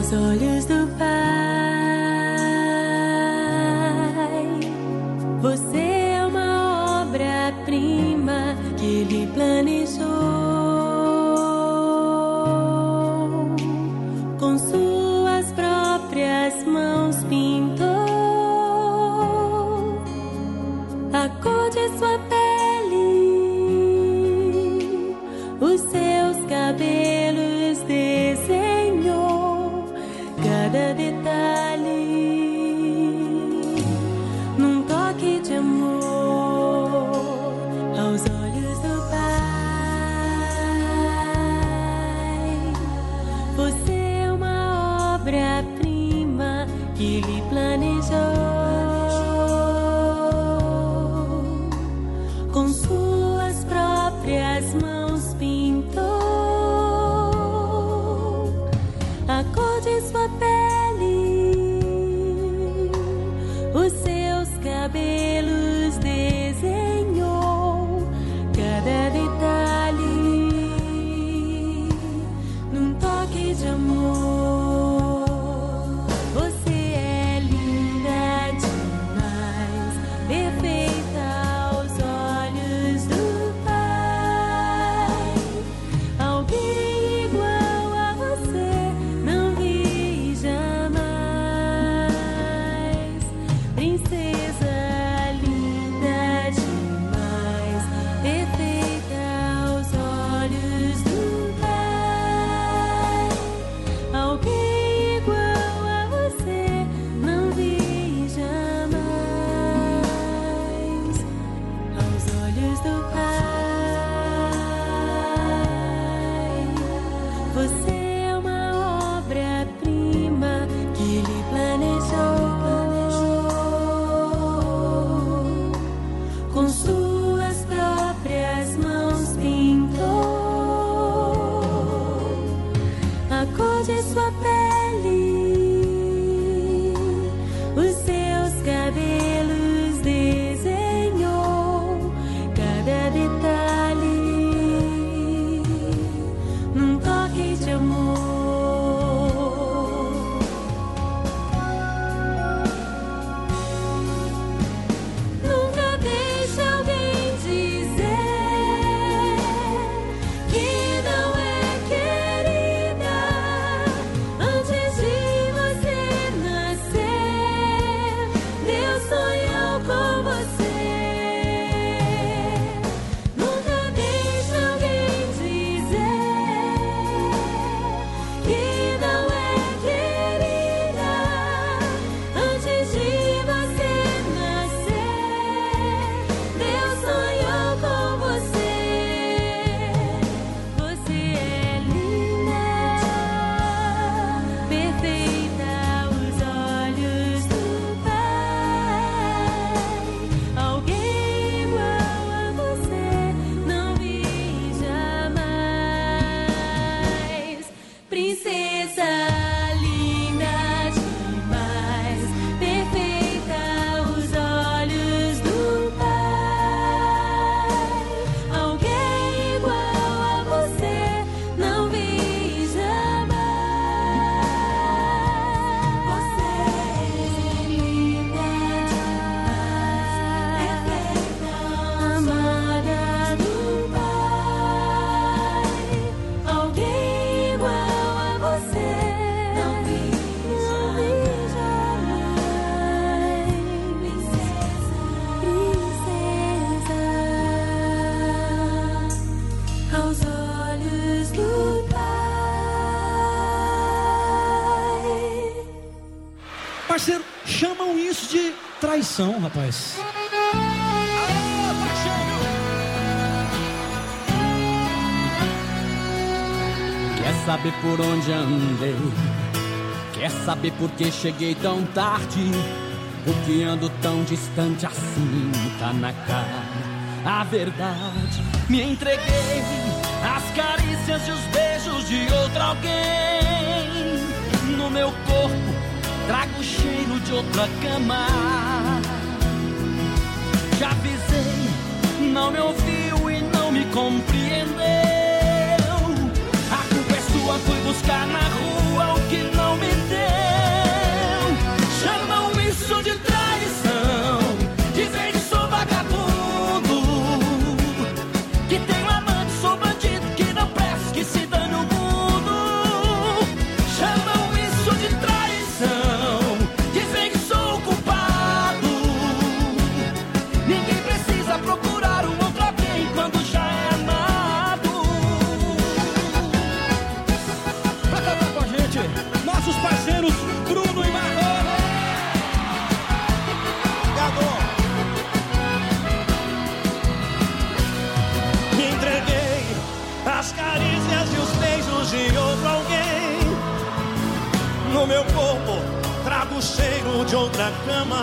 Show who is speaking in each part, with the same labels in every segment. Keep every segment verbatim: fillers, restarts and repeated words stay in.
Speaker 1: aos olhos do Pai. Você é uma obra-prima que Ele planejou, com suas próprias mãos pintou a cor de sua pele, os seus cabelos desenhou, cada detalhe num toque de amor aos olhos do Pai. Você é uma obra-prima que Ele planejou, com suas próprias mãos pintou a cor de sua pele, os seus cabelos desenhou, cada detalhe num toque de amor. Você é linda demais, perfeita aos olhos do Pai. Alguém igual a você não vi jamais. Princesa linda demais, perfeita aos olhos do Pai. Alguém igual a você não vi jamais aos olhos do Pai. Você é uma obra-prima que Ele planejou, com suas próprias mãos pintou a cor de sua pele, os seus cabelos desenhou, cada detalhe num toque de amor. Nunca deixe alguém dizer que não é querida antes de você nascer. Deus sonhou com você. Nunca deixe alguém dizer que não é querida antes de você nascer. Deus sonhou com você. Você é linda, perfeita aos olhos do Pai. Alguém igual a você não vi jamais. Princesa linda demais, perfeita aos olhos do Pai. Alguém igual a você não vi jamais. Você é linda demais, perfeita, amada do Pai. Alguém igual a você não vi jamais. Princesa, princesa aos olhos do Pai.
Speaker 2: Parceiro, chamam isso de traição, rapaz.
Speaker 3: Quer saber por onde andei? Quer saber por que cheguei tão tarde? Por que ando tão distante assim? Tá na cara a verdade. Me entreguei às carícias e os beijos de outro alguém. No meu corpo trago o cheiro de outra cama. Já avisei, não me ouviu e não me compreendeu. A culpa é sua, fui buscar na rua o que não me
Speaker 4: No meu corpo trago o cheiro de outra cama.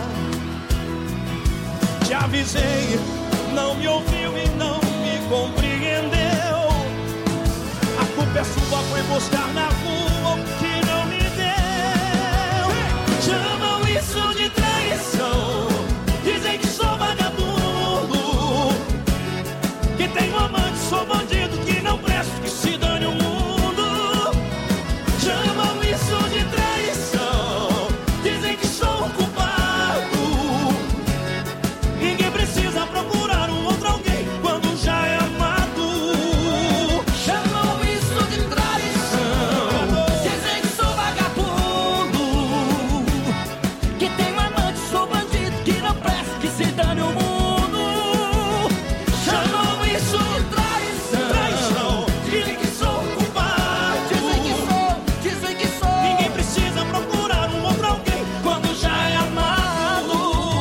Speaker 4: Te avisei, não me ouviu e não me compreendeu. A culpa é sua, foi buscar na rua o que não me deu. Chamam isso de traição, dizem que sou vagabundo, que tenho amante, sou bandido, que não presto, que se dane o mundo. Chamam isso de traição, dizem que sou um culpado. Ninguém precisa procurar um outro alguém quando já é amado. Chamam isso de traição, dizem que sou vagabundo, que tenho amante, sou bandido, que não presta, que se dane o mundo. Chamam isso de traição, traição, dizem que sou culpado. Dizem que sou, dizem que sou. Ninguém precisa procurar um outro alguém quando já é amado.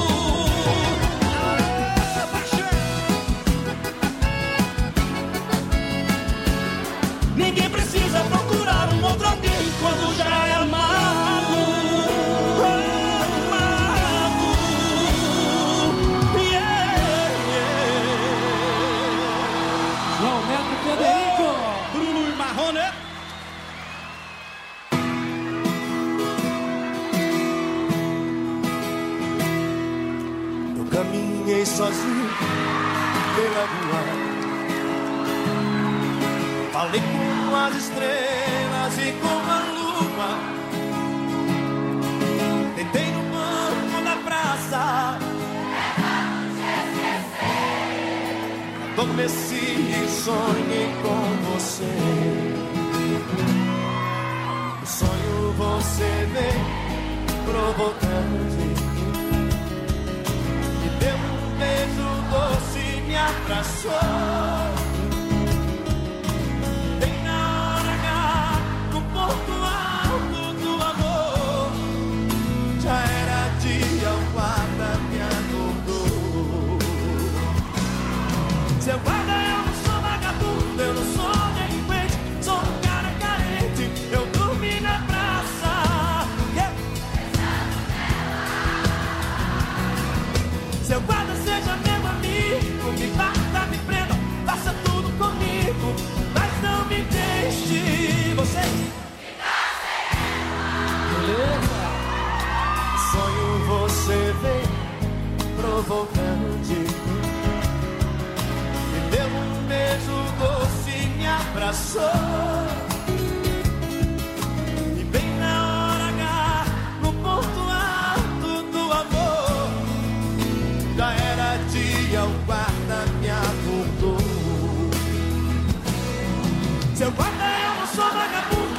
Speaker 4: Ninguém precisa procurar um outro alguém quando já é amado. Amado. Yeah, yeah.
Speaker 2: João Neto e Federico.
Speaker 4: Bruno e Marrone. Eu caminhei sozinho pela rua, falei com as estrelas e com a lua. Tentei no banco da praça, adormeci e sonhei com você. No sonho você veio provocante, me deu um beijo doce e me abraçou. Bem na hora H, no ponto alto do amor, já era dia, o guarda me acordou. Seu guarda, eu não sou vagabundo, eu não sou delinquente, sou um cara carente, eu dormi na praça. Yeah. Seu guarda, seja meu amigo, me bata, me prenda, faça tudo comigo, mas não me deixe. Você no sonho você veio provocante, me deu um beijo doce e me abraçou. E bem na hora H, no ponto alto do amor, já era dia, o guarda me acordou. Seu guarda, eu não sou vagabundo.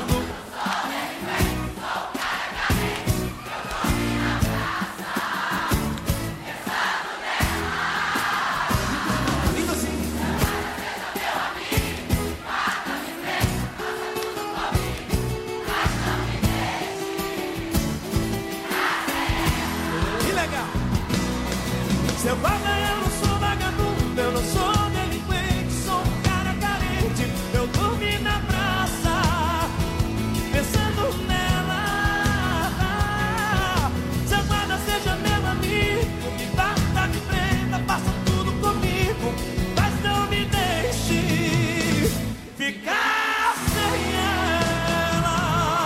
Speaker 4: Lindo assim. Que legal. Seu guarda, eu não sou vagabundo, eu não sou delinquente, sou um cara carente, eu dormi na praça, pensando nela. Seu guarda, seja meu amigo, me bata, me prenda, faça tudo comigo, mas não me deixe ficar sem ela.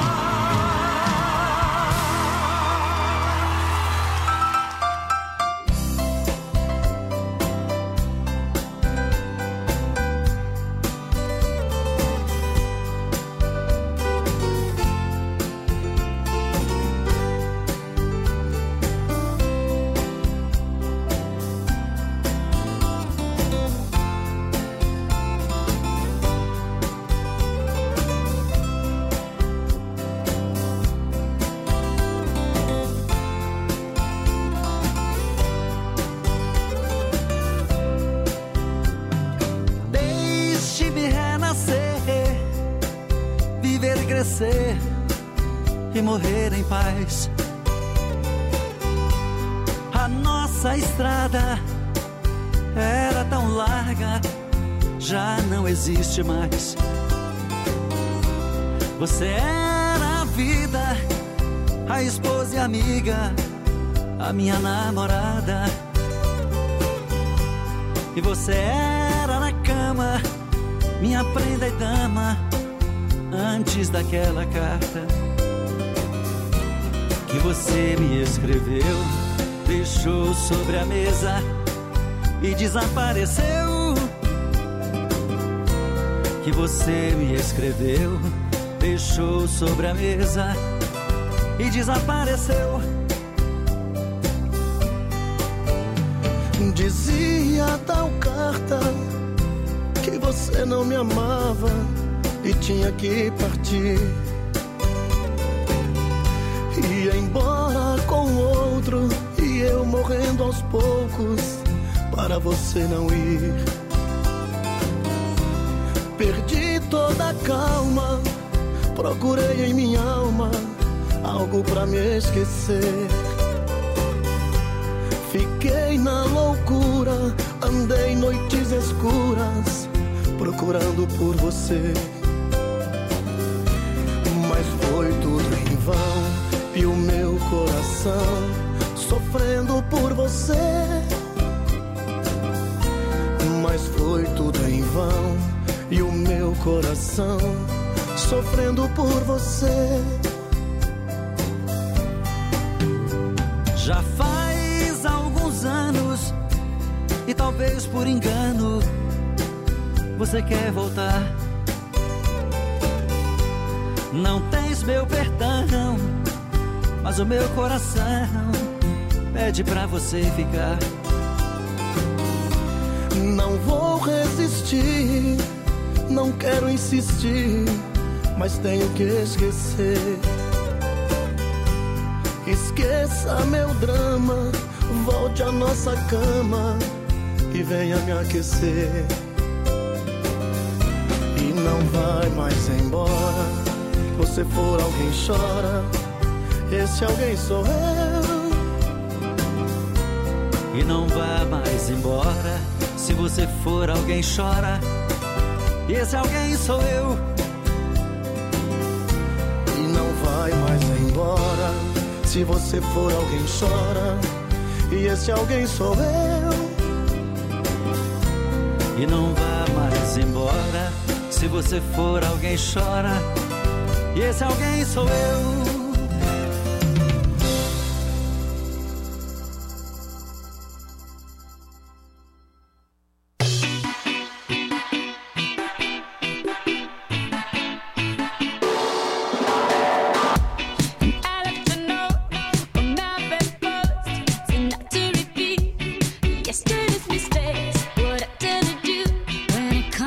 Speaker 5: Deixe-me renascer, viver e crescer e morrer em paz. A nossa estrada era tão larga, já não existe mais. Você era a vida a esposa e amiga, a minha namorada. E você era na cama, minha prenda e dama, antes daquela carta que você me escreveu, deixou sobre a mesa e desapareceu. Que você me escreveu, deixou sobre a mesa e desapareceu.
Speaker 6: Dizia tal carta que você não me amava e tinha que partir. Ia embora com outro e eu morrendo aos poucos para você não ir. Perdi toda a calma, procurei em minha alma algo pra me esquecer. Fiquei na loucura, andei noites escuras procurando por você. Mas foi tudo em vão e o meu coração sofrendo por você. Mas foi tudo em vão e o meu coração sofrendo por você.
Speaker 5: Já faz alguns anos e talvez por engano você quer voltar. Não tens meu perdão, mas o meu coração pede pra você ficar.
Speaker 6: Não vou resistir, não quero insistir, mas tenho que esquecer. Esqueça meu drama, volte à nossa cama e venha me aquecer. E não vai mais embora, você for alguém chora, esse alguém sou eu.
Speaker 5: E não vá mais embora, se você for alguém chora, esse alguém sou eu.
Speaker 6: E não vai mais embora, se você for alguém chora, e esse alguém sou eu.
Speaker 5: E não vá mais embora, se você for alguém chora, e esse alguém sou eu.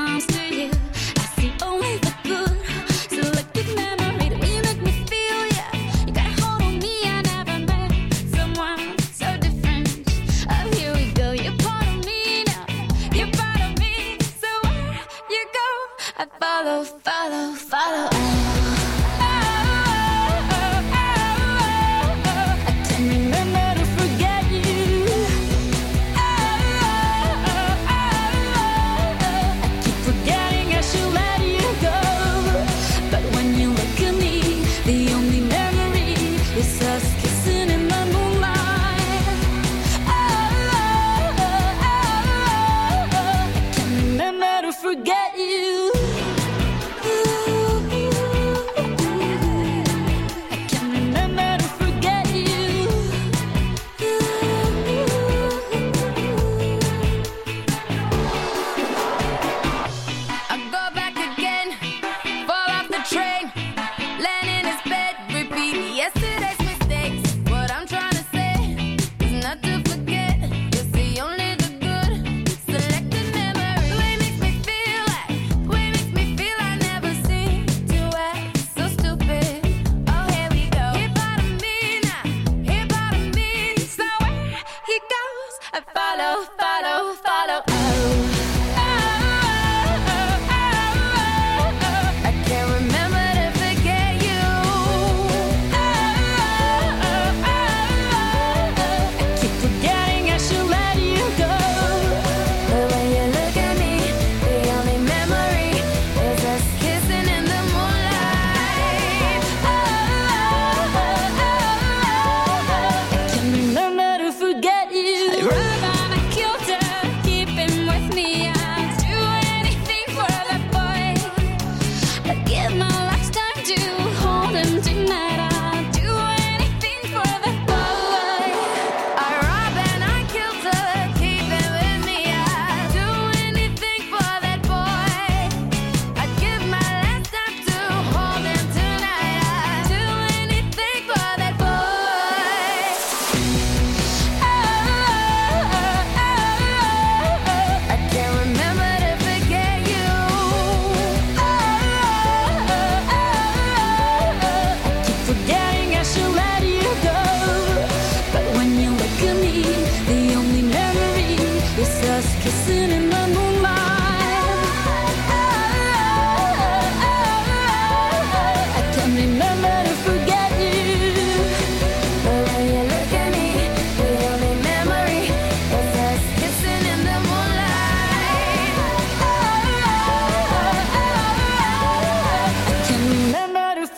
Speaker 1: Only the good, selective memory that we make me feel, yeah.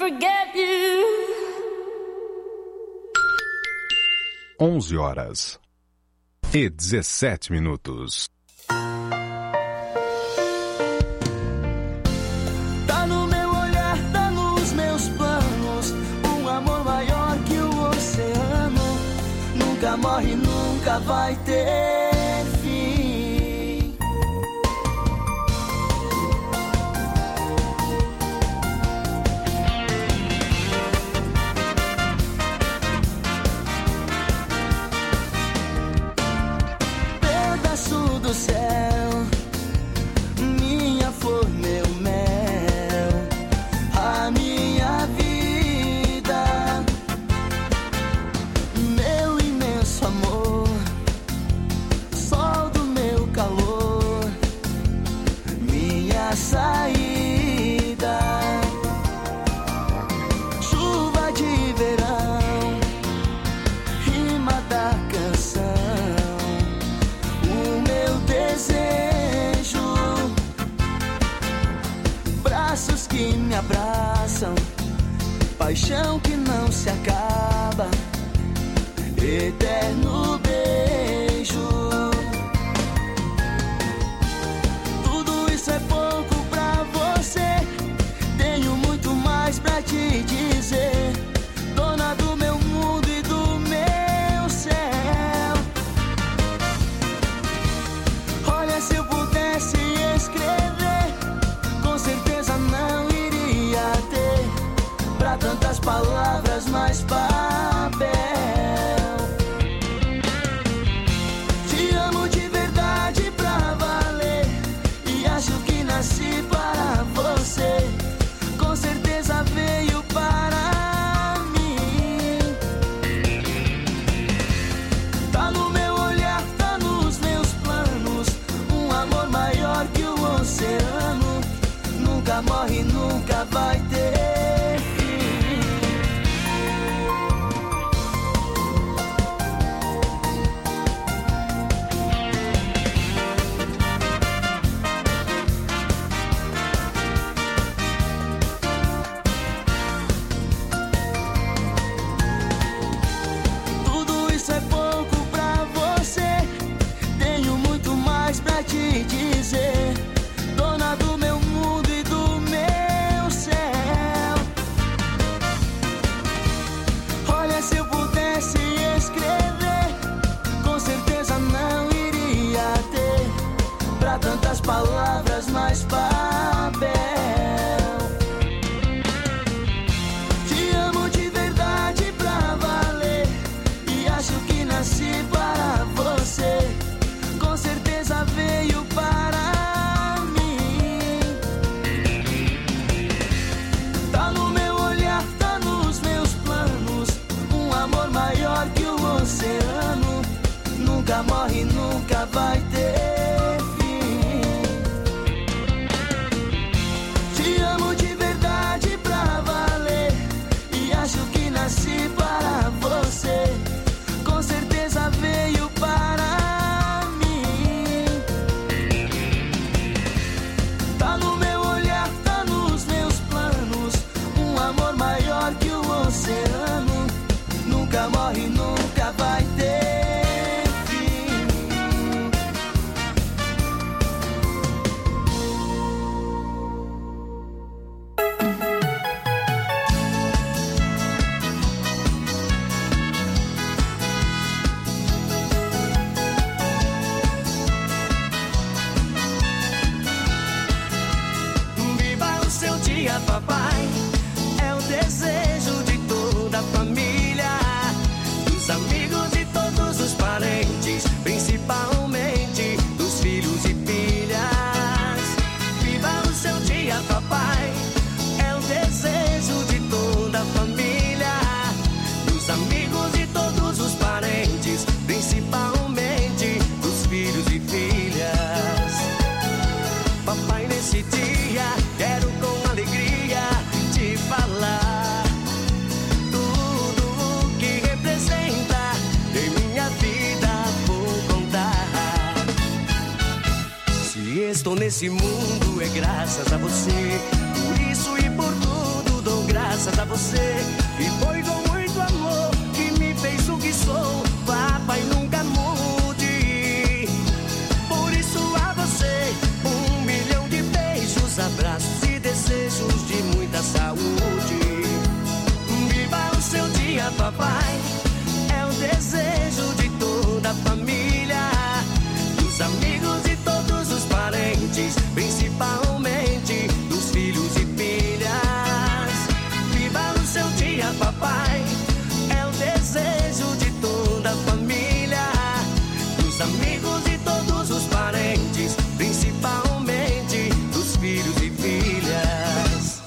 Speaker 1: forget you.
Speaker 7: onze horas e dezessete minutos.
Speaker 5: Tá no meu olhar, tá nos meus planos, um amor maior que o oceano, nunca morre, nunca vai ter fim. Pedaço do céu, minha flor, meu mel, a minha vida, meu imenso amor, sol do meu calor, minha saída, chuva de verão, rima da canção, o meu desejo, braços que me abraçam, paixão que não se acaba, eterno beijo. Tudo isso é pouco pra você, tenho muito mais pra te dizer, dona do meu mundo e do meu céu. Olha, se eu pudesse escrever, com certeza não iria ter pra tantas palavras mais papel. Te amo de verdade pra valer, e acho que nasci para você, com certeza veio para mim. Tá no meu olhar, tá nos meus planos, um amor maior que o oceano, nunca morre, nunca vai ter fim. Tudo isso é pouco pra você, tenho muito mais pra te dizer, dona do meu mundo e do meu céu. Olha, se eu pudesse escrever, com certeza não iria ter pra tantas palavras mais papel. Te amo de verdade pra valer, e acho que nasci para você, com certeza veio para mim. Tá no meu olhar, tá nos meus planos, um amor maior que o oceano, nunca morre, nunca vai ter fim. Te amo de verdade pra valer, e acho que nasci para você, com certeza veio para mim. Tá no meu olhar, tá nos meus planos, um amor maior que o oceano, nunca morre, nunca vai ter fim. Viva o seu dia, papai, é o desejo de toda a família, dos amigos e todos os parentes, principalmente dos filhos e filhas. Viva o seu dia, papai, é o desejo de toda a família, dos amigos e todos os parentes, principalmente dos filhos e filhas. Papai, nesse dia quero com alegria te falar tudo o que representa em minha vida, vou contar. Se estou nesse mundo é graças a você, por isso e por tudo dou graças a papai, é o desejo de toda a família, dos amigos e todos os parentes, principalmente dos filhos e filhas. Viva o seu dia, papai, é o desejo de toda a família, dos amigos e todos os parentes, principalmente dos filhos e filhas.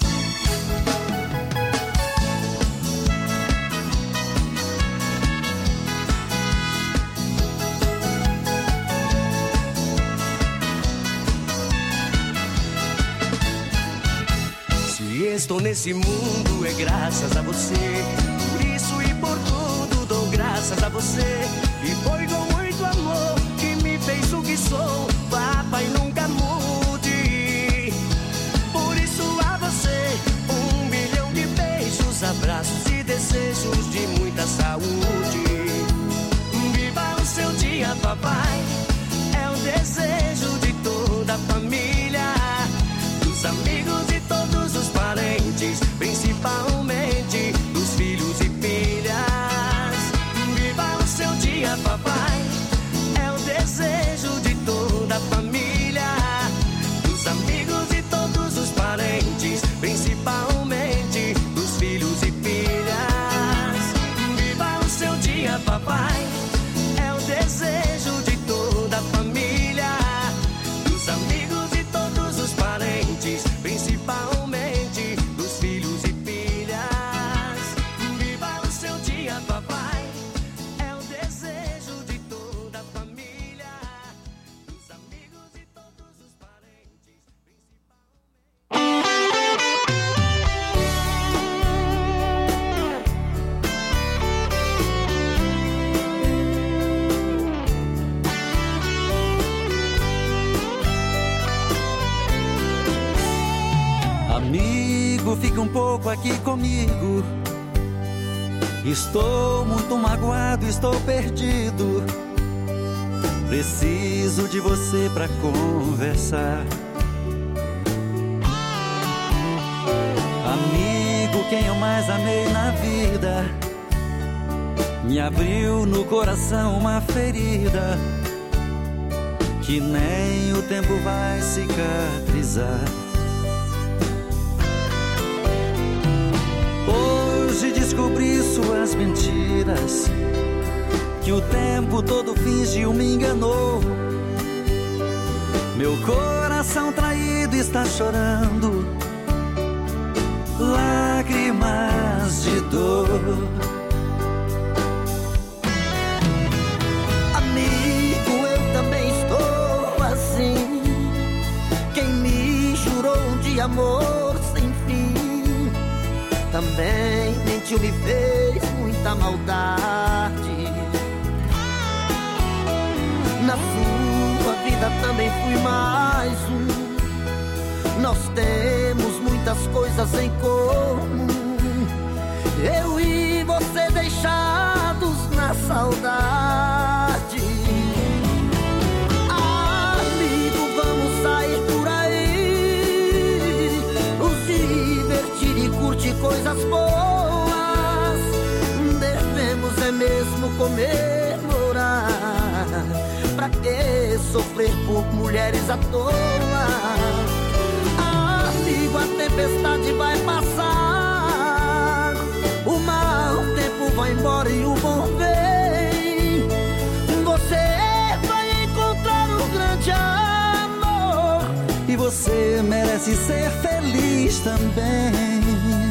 Speaker 5: Se estou nesse mundo é graças a você, por isso e por tudo dou graças a você. E foi com muito amor que me fez o que sou, papai, nunca mude. Por isso a você um milhão de beijos, abraços e desejos de muita saúde. Viva o seu dia, papai, é o desejo de toda a família, dos amigos e todos os parentes, principalmente dos filhos e filhas. Viva o seu dia, papai, é o desejo de toda a família, dos amigos e todos os parentes, principalmente dos filhos e filhas. Viva o seu dia, papai, é o desejo de toda a família, dos amigos e todos os parentes, principalmente dos filhos e filhas. Viva o seu dia, papai, é o desejo de toda a família, dos amigos e todos os parentes,
Speaker 8: Amigo, fique um pouco aqui comigo. Estou muito magoado, estou perdido. Preciso de você pra conversar. Amigo, quem eu mais amei na vida, me abriu no coração uma ferida que nem o tempo vai cicatrizar. Hoje descobri suas mentiras, que o tempo todo fingiu, me enganou. Meu coração traído está chorando lágrimas de dor.
Speaker 6: Amigo, eu também estou assim. Quem me jurou um dia amor sem fim, também mentiu, me fez muita maldade. Na sua vida também fui mais um. Nós temos muitas coisas em comum, eu e você deixados na saudade. Amigo, vamos sair por aí, nos divertir e curtir coisas boas. Devemos é mesmo comemorar, pra que sofrer por mulheres à toa? Amigo, a tempestade vai passar, o mau tempo vai embora e o bom vem. Você vai encontrar um grande amor,
Speaker 8: E você merece ser feliz também.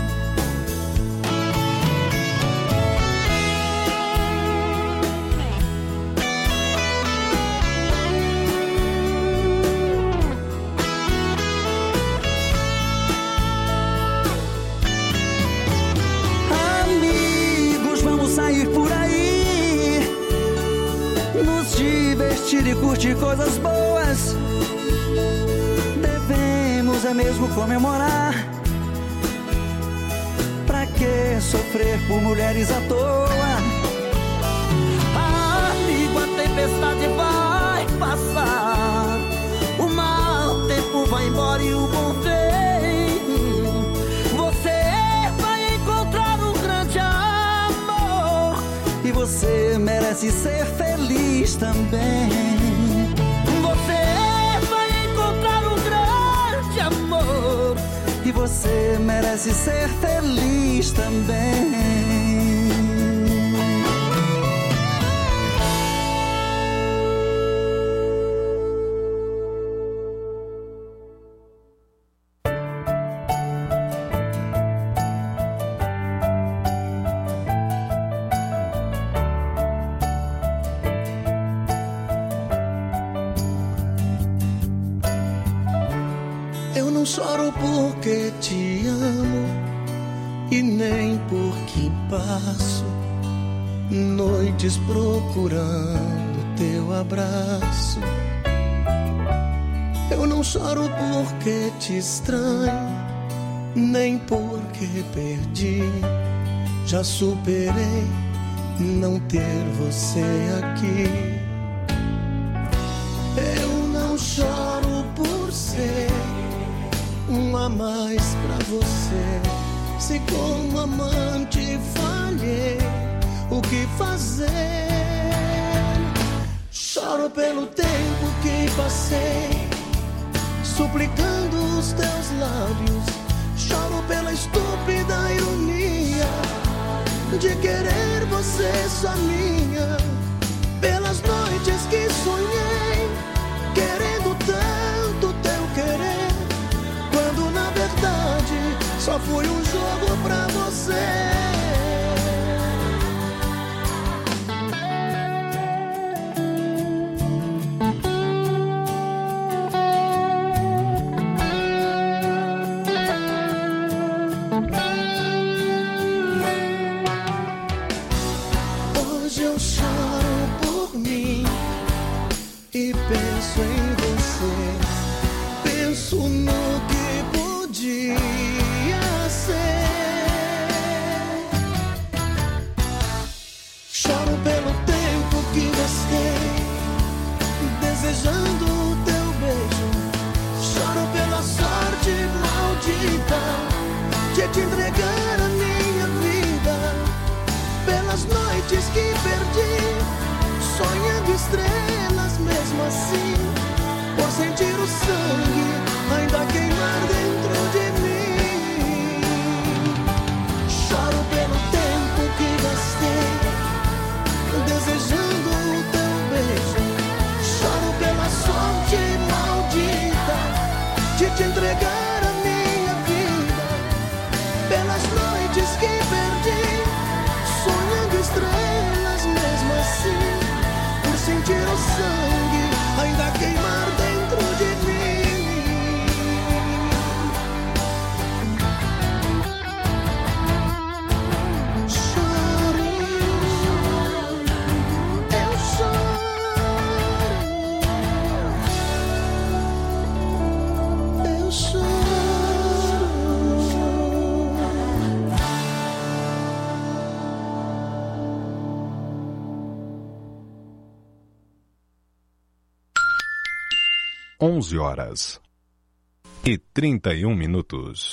Speaker 8: E curtir coisas boas, devemos é mesmo comemorar, pra que sofrer por mulheres à toa?
Speaker 6: Amigo, a tempestade vai passar, o mau tempo vai embora e o bom vem. Você vai encontrar um grande amor,
Speaker 8: você merece ser feliz também.
Speaker 6: Você vai encontrar um grande amor
Speaker 8: E você merece ser feliz também.
Speaker 9: Eu não choro porque te amo e nem porque passo noites procurando teu abraço. Eu não choro porque te estranho, nem porque perdi. Já superei não ter você aqui. Eu não choro por ser um a mais pra você. Se como amante falhei, o que fazer? Choro pelo tempo que passei, suplicando os teus lábios. Choro pela estúpida ironia de querer você só minha. Pelas noites que sonhei, querendo tanto teu querer, quando na verdade só foi um jogo pra você. Hoje eu choro por mim e penso em você. Penso no que podia ser. Choro pelo tempo que gastei desejando o teu beijo. Choro pela sorte maldita de te entregar a minha vida. Pelas noites que perdi, sonhando estrelas mesmo assim, por sentir o sangue ainda queimar dentro de mim. Choro pelo tempo que gastei desejando o teu beijo. Choro pela sorte maldita de te entregar a minha vida. Pelas noites que perdi, sonhando estrelas mesmo assim, por sentir o sangue ainda queimar dentro de mim. Choro, eu choro, eu choro.
Speaker 7: Onze horas e trinta e um minutos.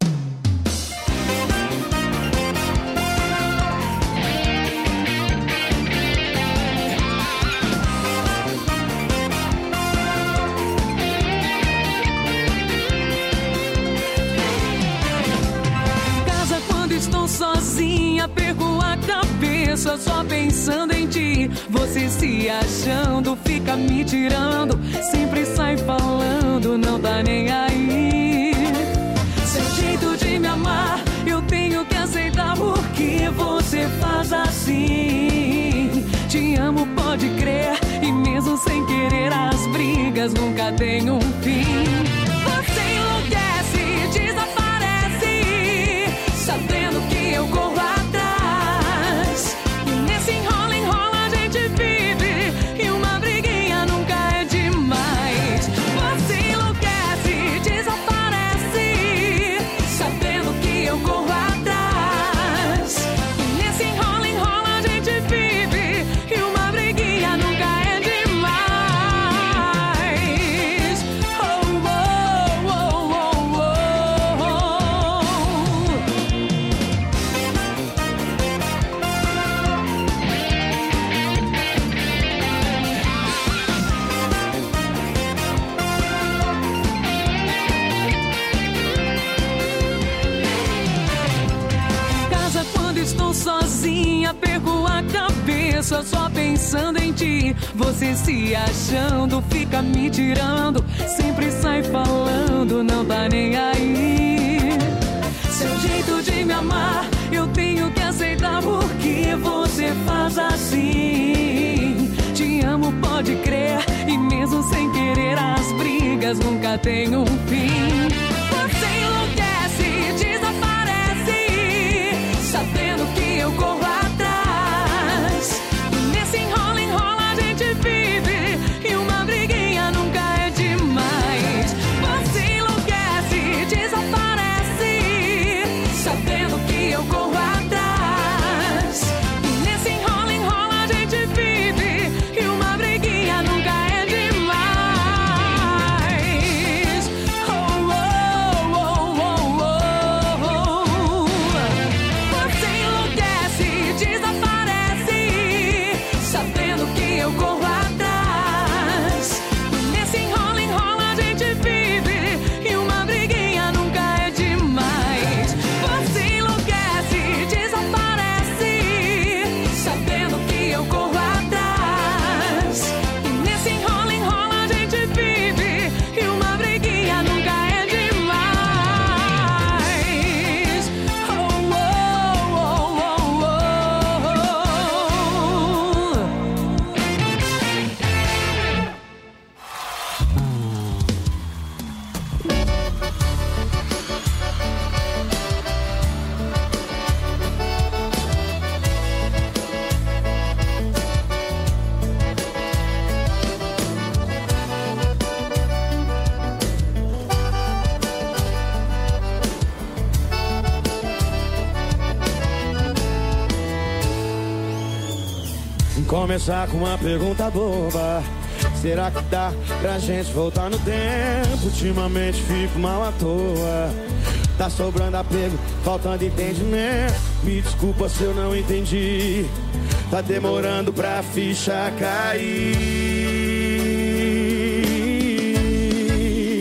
Speaker 1: Casa quando estou sozinha, perco a cabeça só pensando em ti. Você se achando, fica me tirando, sempre sai falando, não tá nem aí. Seu jeito de me amar, eu tenho que aceitar, porque você faz assim. Te amo, pode crer, e mesmo sem querer as brigas nunca têm um fim. Você enlouquece, desaparece, sabendo que eu corro atrás. E nesse enrola, enrola a gente vive, e uma briguinha nunca é demais. Você enlouquece, desaparece, sabendo que eu corro atrás. E nesse enrola, enrola a gente vive, e uma briguinha nunca é demais. Oh, estou sozinha, perco a cabeça só pensando em ti. Você se achando, fica me tirando, sempre sai falando, não tá nem aí. Seu jeito de me amar, eu tenho que aceitar porque você faz assim. Te amo, pode crer, e mesmo sem querer as brigas nunca tem um fim. Você enlouquece, desaparece, sabendo que eu corro atrás. E nesse enrola, enrola a gente vive, e uma briguinha nunca é demais. Você enlouquece, desaparece, sabendo que eu corro atrás. E nesse enrola, enrola a gente vive, e uma briguinha nunca é demais. Oh, oh, oh, oh, oh, oh. Você enlouquece, desaparece, sabendo que eu corro atrás. E nesse enrola, enrola a gente vive, e uma briguinha nunca é demais. Você enlouquece, desaparece, sabendo que eu corro atrás. E nesse enrola, enrola a gente vive, e uma briguinha nunca é demais. Oh, oh, oh, oh, oh.
Speaker 4: Começar com uma pergunta boba: será que dá pra gente voltar no tempo? Ultimamente fico mal à toa, tá sobrando apego, faltando entendimento. Me desculpa se eu não entendi, tá demorando pra ficha cair.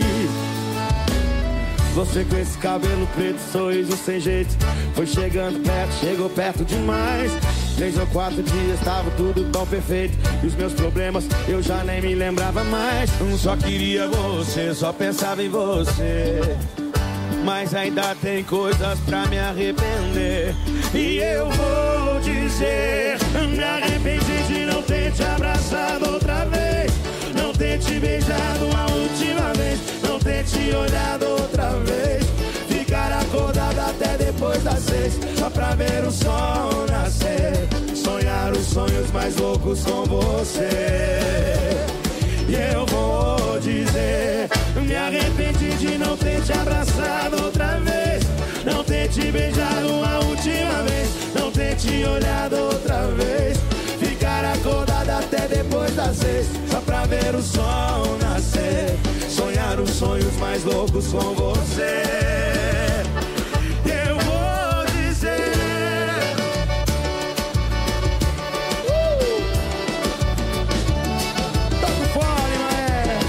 Speaker 4: Você com esse cabelo preto, sorriso sem jeito, foi chegando perto, chegou perto demais. Três ou quatro dias tava tudo tão perfeito, e os meus problemas eu já nem me lembrava mais. Só queria você, só pensava em você, mas ainda tem coisas pra me arrepender. E eu vou dizer, me arrependi de não ter te abraçado outra vez, não ter te beijado a última vez, não ter te olhado outra vez, ficar acordado até depois das seis, só pra ver o sol nascer, sonhar os sonhos mais loucos com você. E eu vou dizer, me arrependi de não ter te abraçado outra vez, não ter te beijado uma última vez, não ter te olhado outra vez, ficar acordado até depois das seis, só pra ver o sol nascer, sonhar os sonhos mais loucos com você. Eu vou dizer, uh! Toca fora, maestro.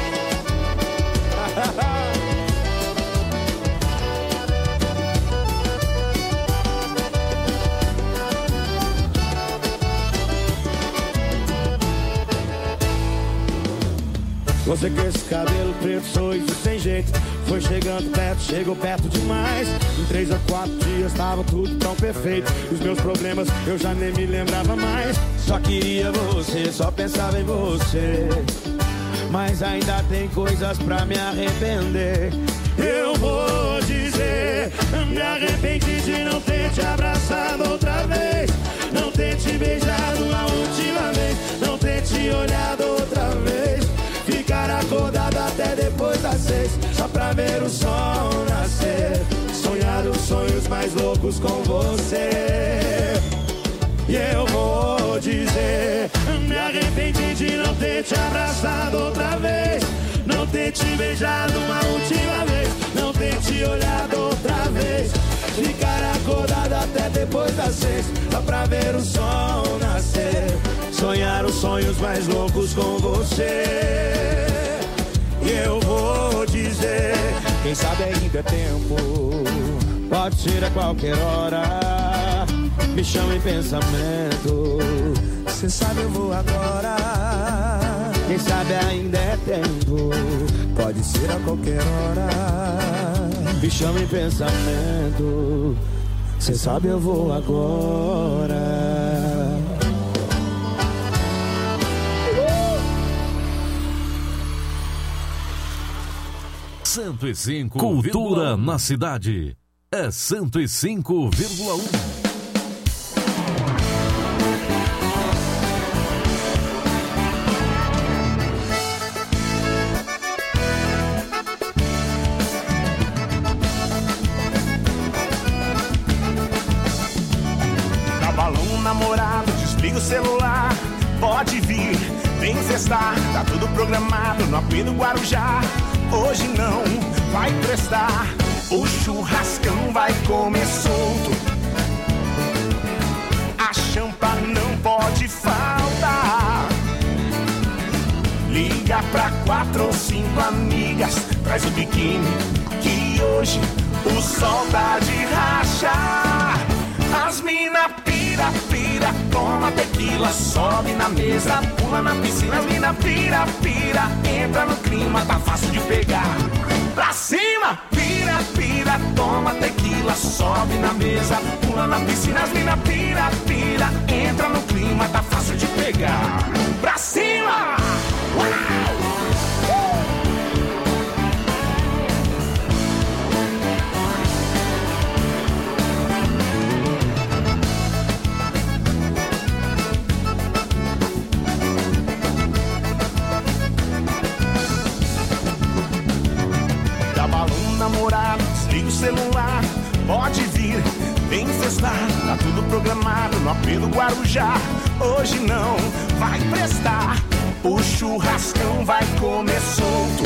Speaker 4: Você com esse cabelo preto, sorriso sem jeito, foi chegando perto, chegou perto demais. Em três ou quatro dias tava tudo tão perfeito, os meus problemas eu já nem me lembrava mais. Só queria você, só pensava em você, mas ainda tem coisas pra me arrepender. Eu vou dizer, me arrependi de não ter te abraçado outra vez, não ter te beijado a última vez, não ter te olhado outra vez, ficar acordado até depois das seis, só pra ver o sol nascer, sonhar os sonhos mais loucos com você. E eu vou dizer, me arrependi de não ter te abraçado outra vez, não ter te beijado uma última vez, não ter te olhado outra vez, ficar acordado até depois das seis, só pra ver o sol nascer, sonhar os sonhos mais loucos com você. E eu vou dizer, quem sabe ainda é tempo, pode ser a qualquer hora,
Speaker 9: me chama em pensamento. Cê sabe eu vou agora, quem sabe ainda é tempo, pode ser a qualquer hora. Me chama em pensamento, cê sabe eu vou agora.
Speaker 10: cento e cinco. Cultura na cidade. É cento e cinco vírgula um.
Speaker 4: Tá balão namorado, desliga o celular, pode vir, vem festar, tá tudo programado no A P do Guarujá. Hoje não vai prestar, o churrascão vai comer solto, a champa não pode faltar. Liga pra quatro ou cinco amigas, traz o biquíni, que hoje o sol tá de rachar. As mina pira, pira, toma tequila, sobe na mesa, pula na piscina. As mina pira, pira, entra no clima, tá fácil de pegar. Pra cima, pira, pira, toma tequila, sobe na mesa, pula na piscina. As mina pira, pira, entra no clima, tá fácil de pegar. Pra cima! Uau! Namorado, desliga o celular, pode vir, vem festar, tá tudo programado no A P do Guarujá. Hoje não vai prestar, o churrascão vai comer solto,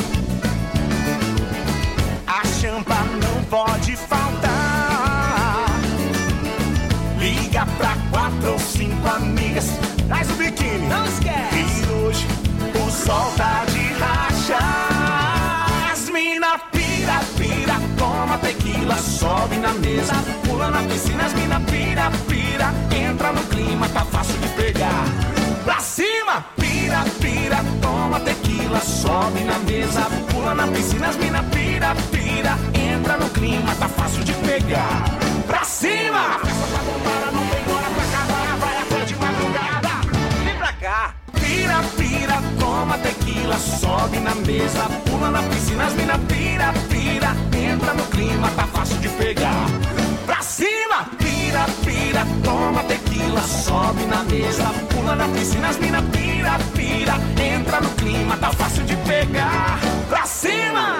Speaker 4: a champa não pode faltar. Liga pra quatro ou cinco amigas, traz o biquíni, não esquece, e hoje o sol tá de rachar. As mina pira, pira, toma tequila, sobe na mesa, pula na piscina. As mina pira, pira, entra no clima, tá fácil de pegar. Pra cima, pira, pira, toma tequila, sobe na mesa, pula na piscina. As mina pira, pira, entra no clima, tá fácil de pegar. Pra cima! A festa tá bombada, não tem hora pra acabar, vai até de madrugada. Vem pra cá! Pira, pira, toma tequila, sobe na mesa, pula na piscina. As mina pira, pira, entra no clima, tá fácil de pegar. Pra cima! Pira, pira, toma tequila, sobe na mesa, pula na piscina. As mina pira, pira, entra no clima, tá fácil de pegar. Pra cima!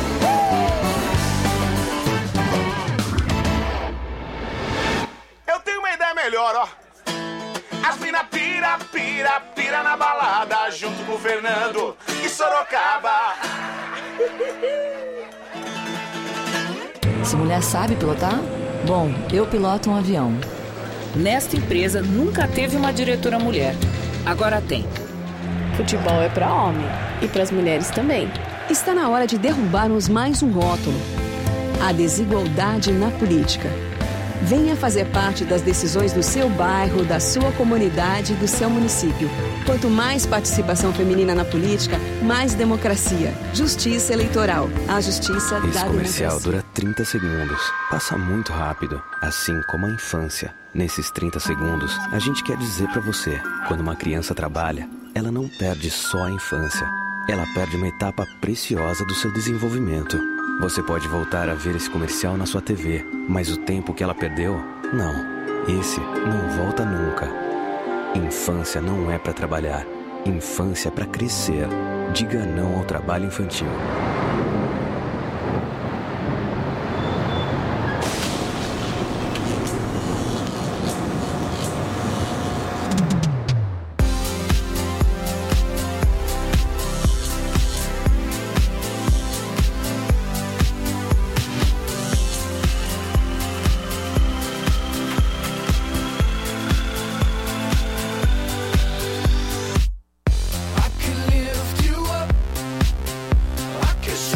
Speaker 4: Eu tenho uma ideia melhor, ó. As mina pira, pira, pira na balada, junto com o Fernando e Sorocaba.
Speaker 11: Essa mulher sabe pilotar? Bom, eu piloto um avião.
Speaker 12: Nesta empresa nunca teve uma diretora mulher. Agora tem.
Speaker 13: Futebol é pra homem e pras mulheres também.
Speaker 14: Está na hora de derrubarmos mais um rótulo: a desigualdade na política. Venha fazer parte das decisões do seu bairro, da sua comunidade e do seu município. Quanto mais participação feminina na política, mais democracia. Justiça eleitoral. A justiça da democracia.
Speaker 15: Esse comercial dura trinta segundos. Passa muito rápido, assim como a infância. Nesses trinta segundos, a gente quer dizer pra você: quando uma criança trabalha, ela não perde só a infância. Ela perde uma etapa preciosa do seu desenvolvimento. Você pode voltar a ver esse comercial na sua T V, mas o tempo que ela perdeu, não. Esse não volta nunca. Infância não é pra trabalhar. Infância é pra crescer. Diga não ao trabalho infantil.
Speaker 9: Kiss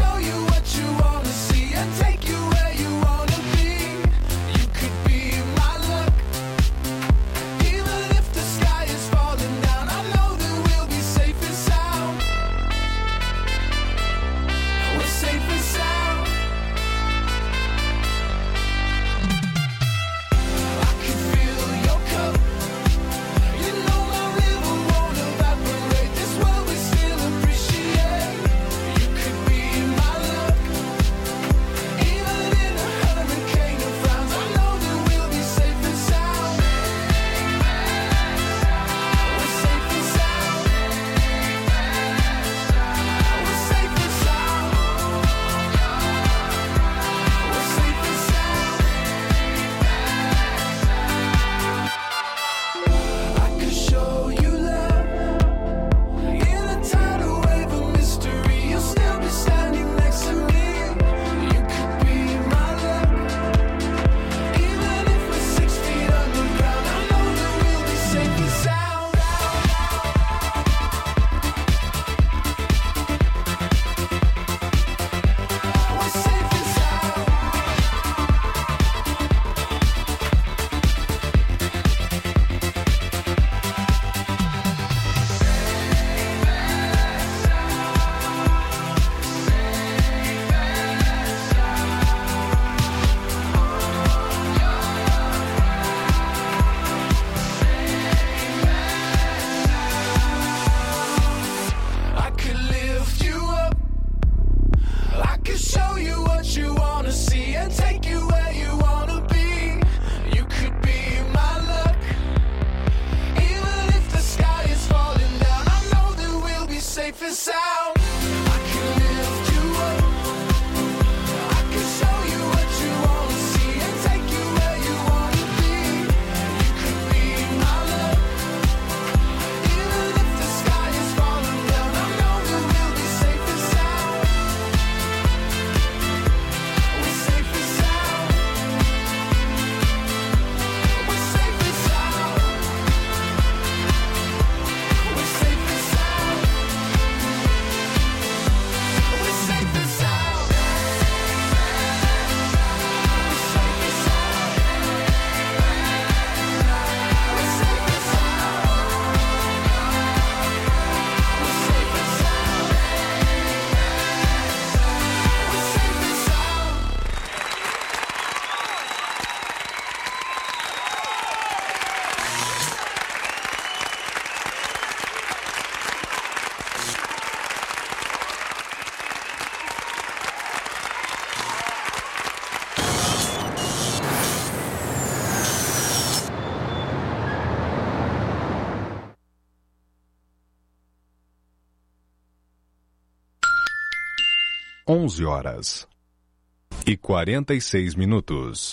Speaker 7: onze horas e quarenta e seis minutos.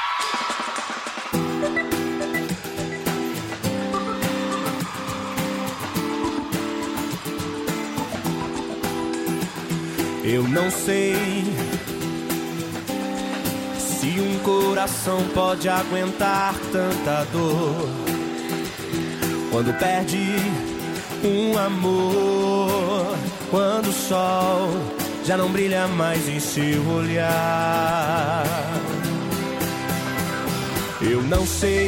Speaker 4: Eu não sei se um coração pode aguentar tanta dor quando perde um amor, quando o sol já não brilha mais em seu olhar. Eu não sei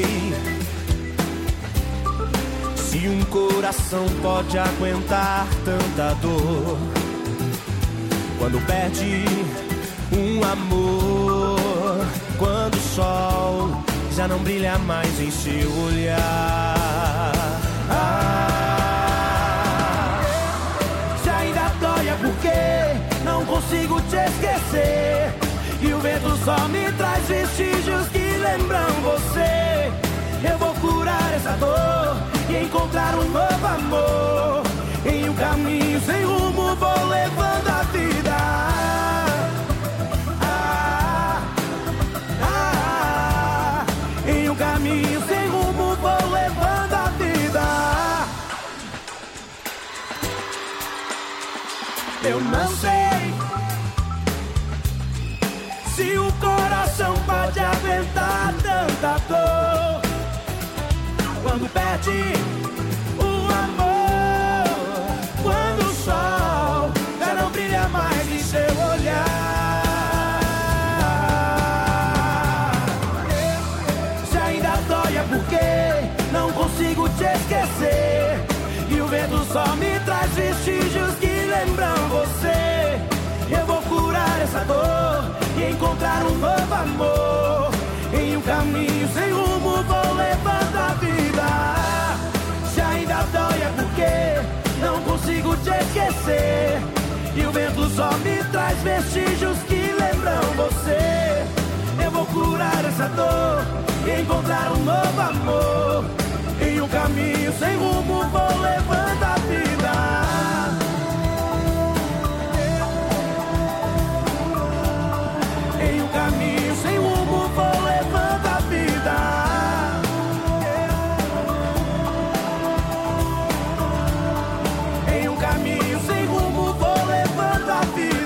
Speaker 4: se um coração pode aguentar tanta dor quando perde um amor, quando o sol já não brilha mais em seu olhar. Ah, se ainda dói é porque não consigo te esquecer, e o vento só me traz vestígios que lembram você. Eu vou curar essa dor e encontrar um novo amor. Em um caminho sem rumo vou levando a vida. Ah, ah, ah. Em um caminho sem rumo vou levando a vida. Eu não sei se o coração pode aguentar tanta dor quando perde o amor, quando o sol já não brilha mais em seu olhar. Se ainda dói é porque não consigo te esquecer, e o vento só me traz vestígios que lembram você. Eu vou curar essa dor e encontrar um novo amor. Em um caminho sem rumo vou levando a vida. Se ainda dói é porque não consigo te esquecer, e o vento só me traz vestígios que lembram você. Eu vou curar essa dor e encontrar um novo amor. Em um caminho sem rumo vou levando a vida. Em um caminho sem rumo vou levando a vida. Em um caminho sem rumo vou levando a vida.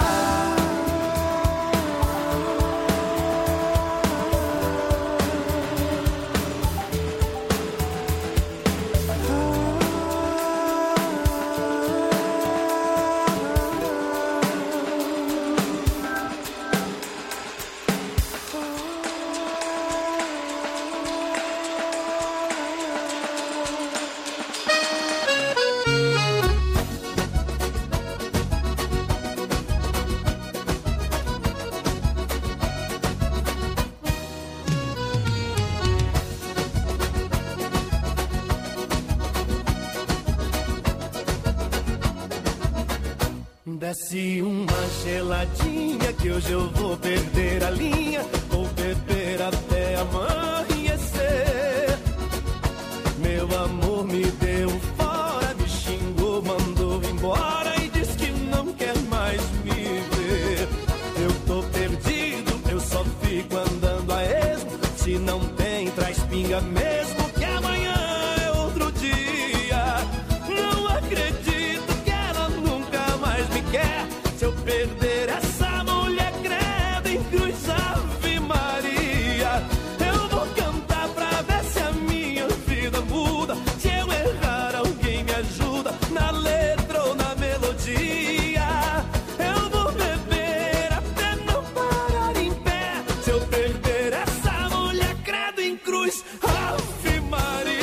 Speaker 4: Desce uma geladinha que hoje eu vou perder a linha. Vou beber até amanhecer. Meu amor me deu fora, me xingou, mandou embora e diz que não quer mais me ver. Eu tô perdido, eu só fico andando a esmo. Se não tem, traz pinga mesmo, que amanhã é outro dia. Não acredito que ela nunca mais me quer. Se eu perder essa mulher, credo em cruz, Ave Maria. Eu vou cantar pra ver se a minha vida muda. Se eu errar, alguém me ajuda na letra ou na melodia. Eu vou beber até não parar em pé. Se eu perder essa mulher, credo em cruz, Ave Maria.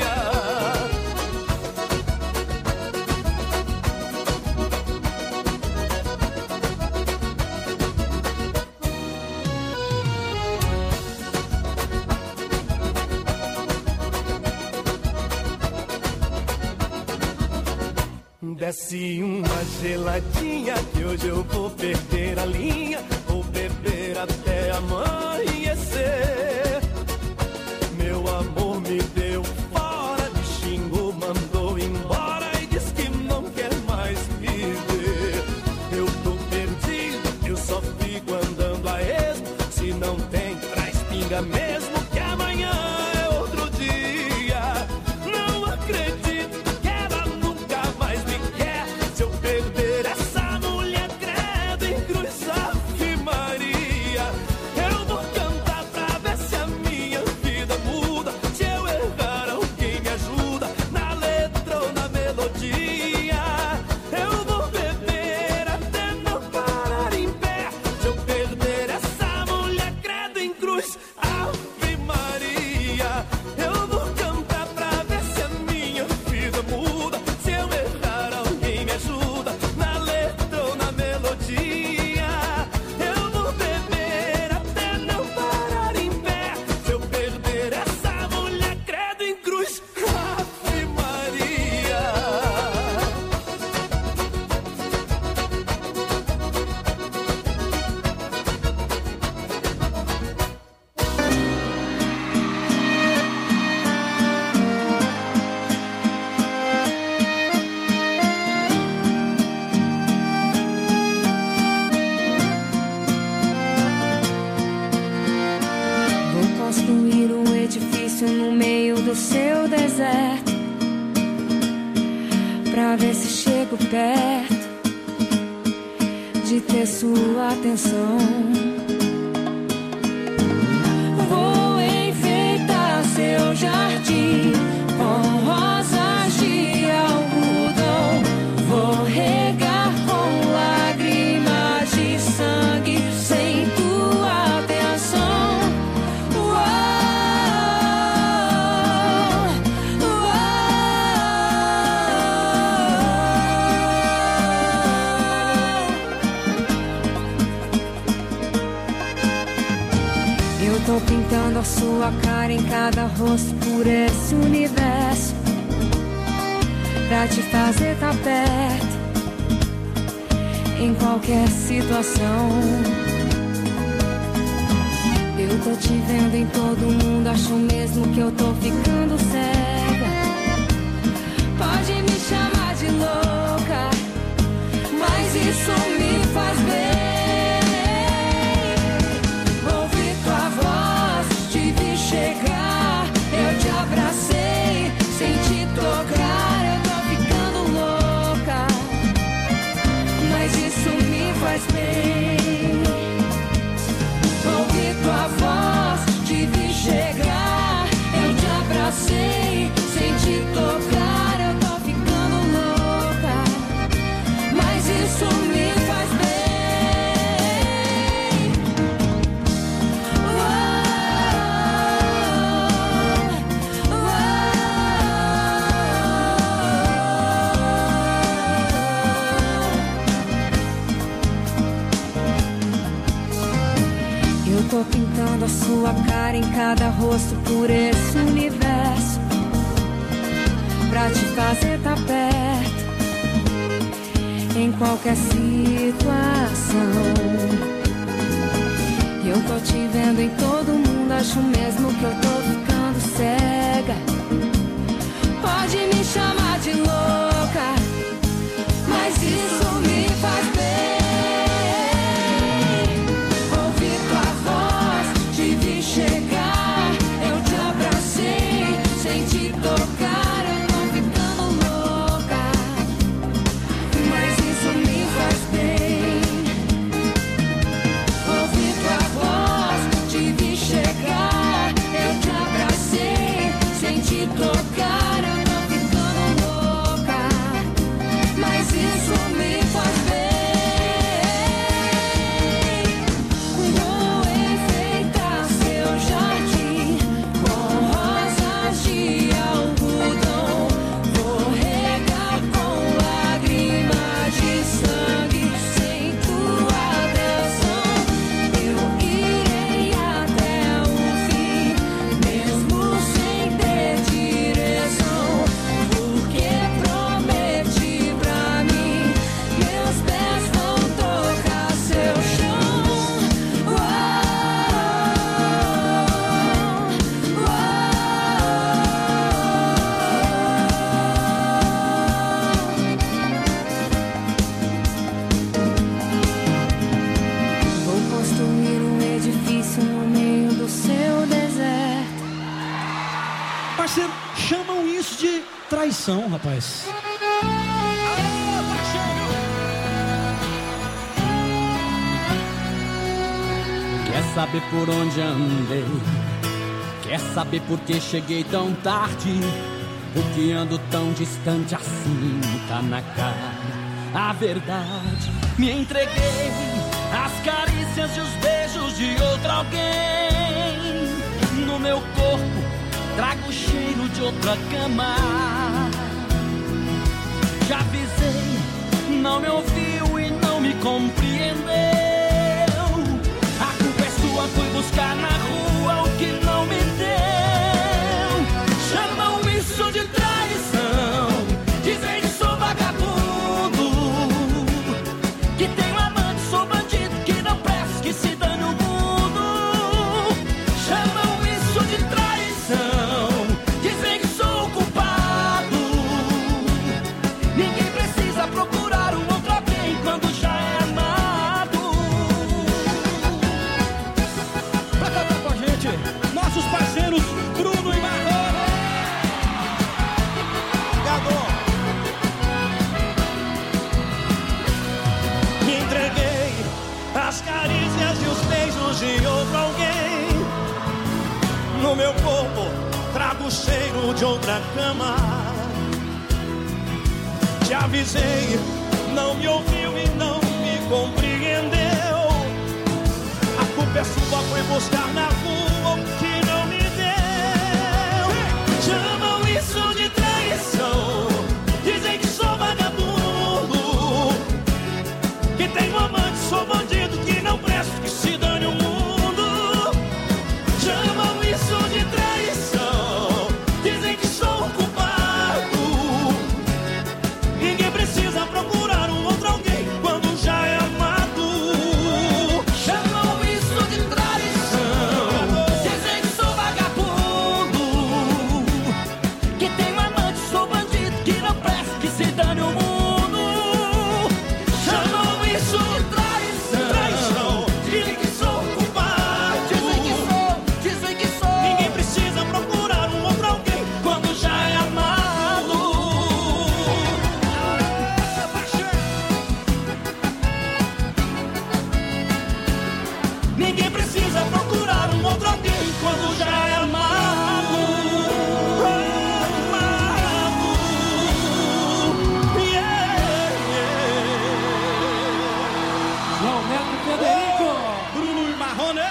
Speaker 4: Desce uma geladinha que hoje eu vou perder a linha. Vou beber até amanhecer. Meu amor me deu fora, me xingou, mandou embora e diz que não quer mais me ver. Eu tô perdido.
Speaker 16: edifício no meio do seu deserto, pra ver se chego perto de ter sua atenção. Vou enfeitar seu jardim com rosas de algodão. Vou regar com lágrimas de sangue sem tua atenção. Uou, uou. Eu tô pintando a sua cara em cada rosto por esse universo, pra te fazer tá perto em qualquer situação. Eu tô te vendo em todo mundo, acho mesmo que eu tô ficando cega. Pode me chamar de louca, mas isso me faz bem. Ouvi tua voz, te vi chegar, eu te abracei sem te tocar. Eu tô ficando louca, mas isso me faz bem. Ouvi tua voz, te vi chegar, eu te abracei sem te tocar. Eu tô ficando louca, mas isso me faz bem. Eu tô pintando a sua cara em cada rosto por esse universo, pra te fazer tá perto em qualquer situação. Eu tô te vendo em todo mundo, acho mesmo que eu tô ficando cega. Pode me chamar de louca, mas isso me faz bem. Chegar, eu te abracei sem te tocar. Eu tô ficando louca, mas isso me faz bem. Ouvi tua voz, te vi chegar, eu te abracei sem te tocar. Eu tô ficando louca, mas isso me faz bem.
Speaker 2: Traição, rapaz.
Speaker 3: Quer saber por onde andei? Quer saber por que cheguei tão tarde? Por que ando tão distante assim? Tá na cara a verdade. Me entreguei às carícias e os beijos de outro alguém. No meu corpo trago o cheiro de outra cama. Já avisei, não me ouviu e não me compreendeu. A culpa é sua, fui buscar na rua o que não me deu. Chamam isso de traição, dizem que sou vagabundo, que tenho amante, sou bandido, que não presto, que se dane o mundo. Chamam isso de traição, dizem que sou culpado. Ninguém precisa procurar um outro alguém quando já é amado. Pra cantar com a gente.
Speaker 4: trago o cheiro de outra cama. Te avisei, não me ouviu e não me compreendeu. A culpa é sua, foi buscar na rua o que não me deu. Chamam isso de traição, dizem que sou vagabundo, que tenho amante, sou bandido, que não presto, que se dane o mundo. Chamam isso de traição, dizem que sou o culpado. Ninguém precisa procurar um outro alguém quando já é amado. Chamam isso de traição, dizem que sou vagabundo, que tenho amante, sou bandido, que não presto, que se dane o mundo. Chamam isso de traição, traição, dizem que sou o culpado. Dizem que sou, dizem que sou. Ninguém precisa procurar um outro alguém quando já é amado. Ninguém precisa procurar um outro alguém quando já é amado. Amado. Yeah, yeah.
Speaker 2: João Neto Federico.
Speaker 4: Bruno e Marrone.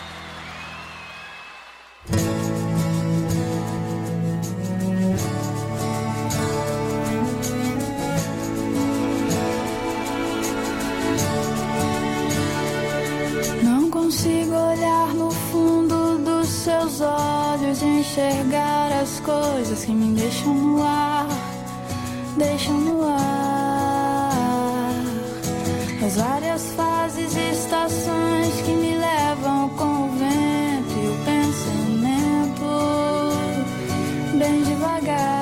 Speaker 16: Não consigo olhar no fundo dos seus olhos e enxergar as coisas que me deixam no ar, deixam no ar. As várias fases e estações que me levam com o vento e o pensamento bem devagar.